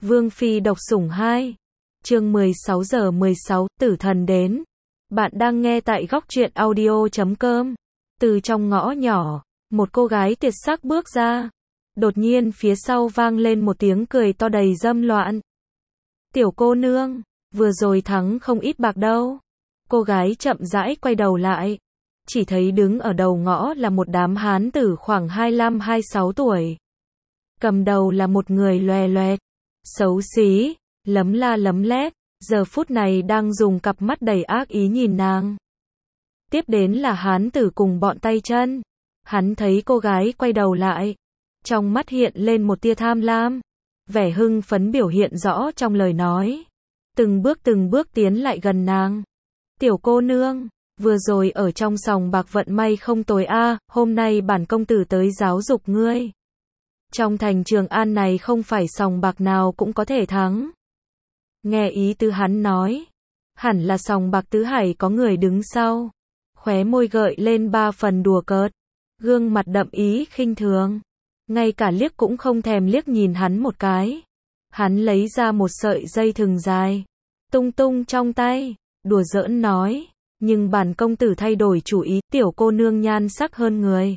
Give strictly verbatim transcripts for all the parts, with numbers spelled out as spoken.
Vương Phi độc sủng hai. Chương mười sáu giờ mười sáu, tử thần đến. Bạn đang nghe tại góc truyện audio chấm com. Từ trong ngõ nhỏ, một cô gái tuyệt sắc bước ra. Đột nhiên phía sau vang lên một tiếng cười to đầy dâm loạn. Tiểu cô nương, vừa rồi thắng không ít bạc đâu. Cô gái chậm rãi quay đầu lại. Chỉ thấy đứng ở đầu ngõ là một đám hán tử khoảng hai mươi lăm hai mươi sáu tuổi. Cầm đầu là một người loè loẹt, xấu xí, lấm la lấm lét, giờ phút này đang dùng cặp mắt đầy ác ý nhìn nàng. Tiếp đến là hán tử cùng bọn tay chân. Hắn thấy cô gái quay đầu lại, trong mắt hiện lên một tia tham lam, vẻ hưng phấn biểu hiện rõ trong lời nói. Từng bước từng bước tiến lại gần nàng. Tiểu cô nương, vừa rồi ở trong sòng bạc vận may không tồi a, hôm nay bản công tử tới giáo dục ngươi. Trong thành Trường An này không phải sòng bạc nào cũng có thể thắng. Nghe ý tứ hắn nói, hẳn là sòng bạc Tứ Hải có người đứng sau. Khóe môi gợi lên ba phần đùa cợt, gương mặt đậm ý khinh thường, ngay cả liếc cũng không thèm liếc nhìn hắn một cái. Hắn lấy ra một sợi dây thừng dài, tung tung trong tay, đùa giỡn nói, nhưng bản công tử thay đổi chủ ý, tiểu cô nương nhan sắc hơn người.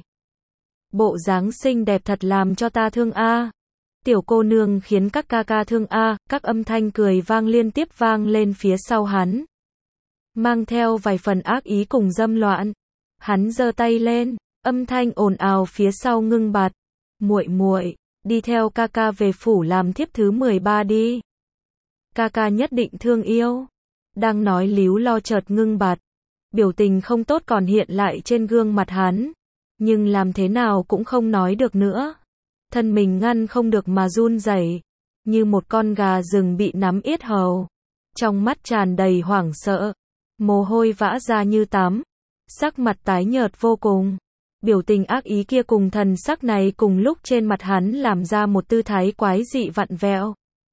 Bộ dáng xinh đẹp thật làm cho ta thương a. Tiểu cô nương khiến các ca ca thương a, các âm thanh cười vang liên tiếp vang lên phía sau hắn, mang theo vài phần ác ý cùng dâm loạn. Hắn giơ tay lên, âm thanh ồn ào phía sau ngưng bặt. Muội muội, đi theo ca ca về phủ làm thiếp thứ mười ba đi. Ca ca nhất định thương yêu. Đang nói líu lo chợt ngưng bặt, biểu tình không tốt còn hiện lại trên gương mặt hắn, nhưng làm thế nào cũng không nói được nữa. Thân mình ngăn không được mà run rẩy, như một con gà rừng bị nắm yết hầu. Trong mắt tràn đầy hoảng sợ, mồ hôi vã ra như tắm, sắc mặt tái nhợt vô cùng. Biểu tình ác ý kia cùng thần sắc này cùng lúc trên mặt hắn làm ra một tư thái quái dị vặn vẹo.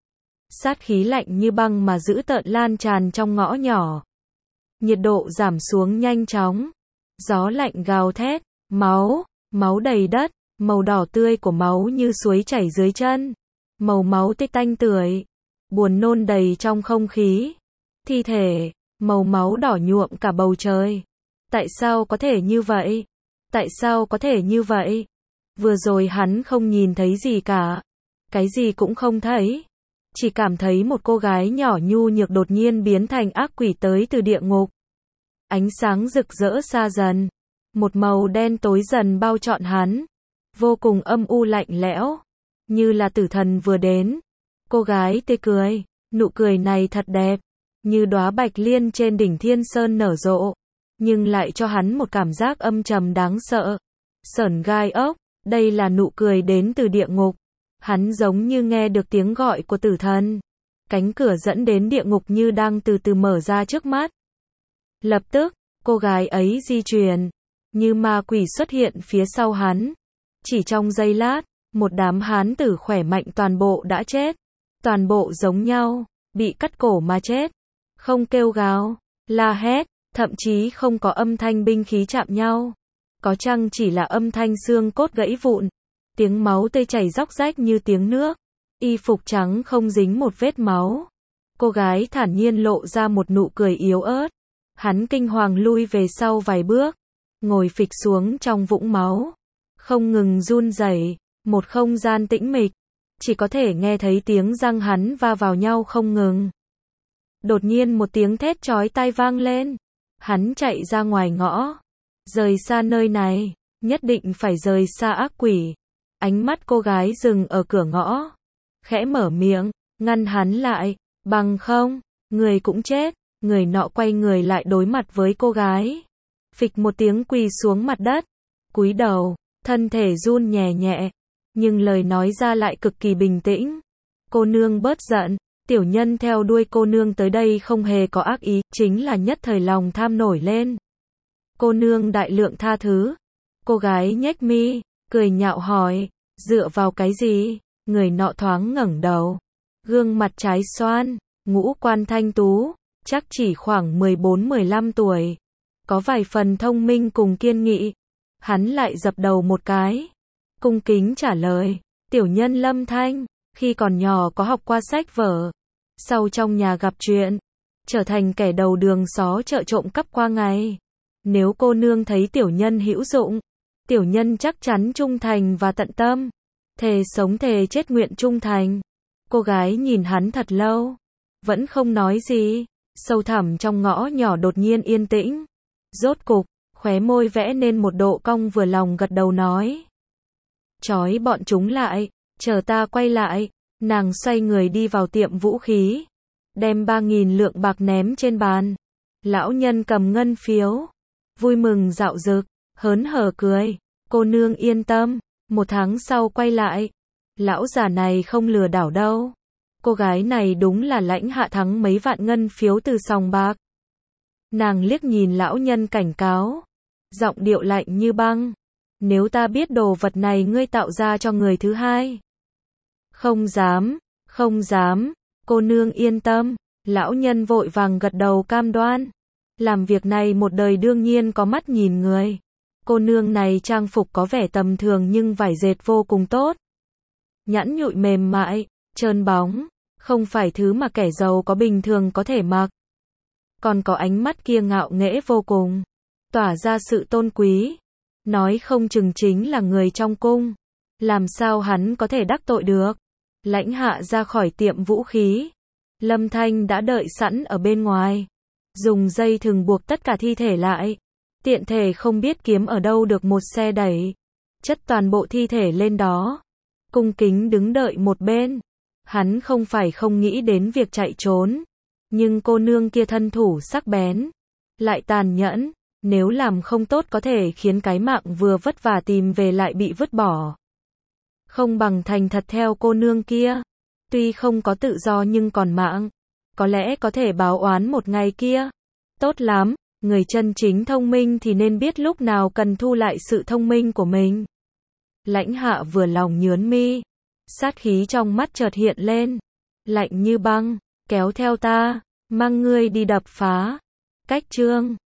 Sát khí lạnh như băng mà dữ tợn lan tràn trong ngõ nhỏ. Nhiệt độ giảm xuống nhanh chóng. Gió lạnh gào thét, máu, máu đầy đất, màu đỏ tươi của máu như suối chảy dưới chân. Màu máu tê tanh tưởi, buồn nôn đầy trong không khí. Thi thể, màu máu đỏ nhuộm cả bầu trời. Tại sao có thể như vậy? Tại sao có thể như vậy? Vừa rồi hắn không nhìn thấy gì cả. Cái gì cũng không thấy. Chỉ cảm thấy một cô gái nhỏ nhu nhược đột nhiên biến thành ác quỷ tới từ địa ngục. Ánh sáng rực rỡ xa dần. Một màu đen tối dần bao trọn hắn. Vô cùng âm u lạnh lẽo. Như là tử thần vừa đến. Cô gái tươi cười. Nụ cười này thật đẹp. Như đóa bạch liên trên đỉnh thiên sơn nở rộ. Nhưng lại cho hắn một cảm giác âm trầm đáng sợ. Sởn gai ốc. Đây là nụ cười đến từ địa ngục. Hắn giống như nghe được tiếng gọi của tử thần. Cánh cửa dẫn đến địa ngục như đang từ từ mở ra trước mắt. Lập tức, cô gái ấy di chuyển, như ma quỷ xuất hiện phía sau hắn. Chỉ trong giây lát, một đám hán tử khỏe mạnh toàn bộ đã chết. Toàn bộ giống nhau, bị cắt cổ mà chết. Không kêu gào, la hét, thậm chí không có âm thanh binh khí chạm nhau. Có chăng chỉ là âm thanh xương cốt gãy vụn. Tiếng máu tươi chảy róc rách như tiếng nước. Y phục trắng không dính một vết máu. Cô gái thản nhiên lộ ra một nụ cười yếu ớt. Hắn kinh hoàng lui về sau vài bước, ngồi phịch xuống trong vũng máu, không ngừng run rẩy. Một không gian tĩnh mịch, chỉ có thể nghe thấy tiếng răng hắn va vào nhau không ngừng. Đột nhiên một tiếng thét chói tai vang lên. Hắn chạy ra ngoài ngõ, rời xa nơi này, nhất định phải rời xa ác quỷ. Ánh mắt cô gái dừng ở cửa ngõ, khẽ mở miệng, ngăn hắn lại, bằng không, người cũng chết. Người nọ quay người lại đối mặt với cô gái. Phịch một tiếng quỳ xuống mặt đất, cúi đầu, thân thể run nhẹ nhẹ, nhưng lời nói ra lại cực kỳ bình tĩnh. Cô nương bớt giận, tiểu nhân theo đuôi cô nương tới đây không hề có ác ý, chính là nhất thời lòng tham nổi lên. Cô nương đại lượng tha thứ. Cô gái nhếch mi, cười nhạo hỏi, dựa vào cái gì? Người nọ thoáng ngẩng đầu, gương mặt trái xoan, ngũ quan thanh tú, chắc chỉ khoảng mười bốn mười lăm tuổi, có vài phần thông minh cùng kiên nghị. Hắn lại dập đầu một cái, cung kính trả lời, tiểu nhân Lâm Thanh, Khi còn nhỏ có học qua sách vở, sau trong nhà gặp chuyện, trở thành kẻ đầu đường xó chợ trộm cắp qua ngày. Nếu cô nương thấy tiểu nhân hữu dụng, tiểu nhân chắc chắn trung thành và tận tâm, thề sống thề chết nguyện trung thành. Cô gái nhìn hắn thật lâu, vẫn không nói gì. Sâu thẳm trong ngõ nhỏ đột nhiên yên tĩnh. Rốt cục, khóe môi vẽ nên một độ cong, vừa lòng gật đầu nói: trói bọn chúng lại, chờ ta quay lại. Nàng xoay người đi vào tiệm vũ khí, đem ba nghìn lượng bạc ném trên bàn. Lão nhân cầm ngân phiếu, vui mừng dạo dực, hớn hở cười: cô nương yên tâm, một tháng sau quay lại. Lão già này không lừa đảo đâu. Cô gái này đúng là lãnh hạ thắng mấy vạn ngân phiếu từ sòng bạc. Nàng liếc nhìn lão nhân cảnh cáo, giọng điệu lạnh như băng: nếu ta biết đồ vật này ngươi tạo ra cho người thứ hai. Không dám, không dám, cô nương yên tâm. Lão nhân vội vàng gật đầu cam đoan. Làm việc này một đời đương nhiên có mắt nhìn người. Cô nương này trang phục có vẻ tầm thường nhưng vải dệt vô cùng tốt. Nhẵn nhụi mềm mại, trơn bóng, không phải thứ mà kẻ giàu có bình thường có thể mặc. Còn có ánh mắt kia ngạo nghễ vô cùng, tỏa ra sự tôn quý. Nói không chừng chính là người trong cung. Làm sao hắn có thể đắc tội được? Lãnh hạ ra khỏi tiệm vũ khí. Lâm Thanh đã đợi sẵn ở bên ngoài. Dùng dây thừng buộc tất cả thi thể lại. Tiện thể không biết kiếm ở đâu được một xe đẩy. Chất toàn bộ thi thể lên đó. Cung kính đứng đợi một bên. Hắn không phải không nghĩ đến việc chạy trốn. Nhưng cô nương kia thân thủ sắc bén, lại tàn nhẫn. Nếu làm không tốt có thể khiến cái mạng vừa vất vả tìm về lại bị vứt bỏ. Không bằng thành thật theo cô nương kia. Tuy không có tự do nhưng còn mạng. Có lẽ có thể báo oán một ngày kia. Tốt lắm, người chân chính thông minh thì nên biết lúc nào cần thu lại sự thông minh của mình. Lãnh hạ vừa lòng nhướng mi. Sát khí trong mắt chợt hiện lên. Lạnh như băng, kéo theo ta, mang ngươi đi đập phá. Cách chương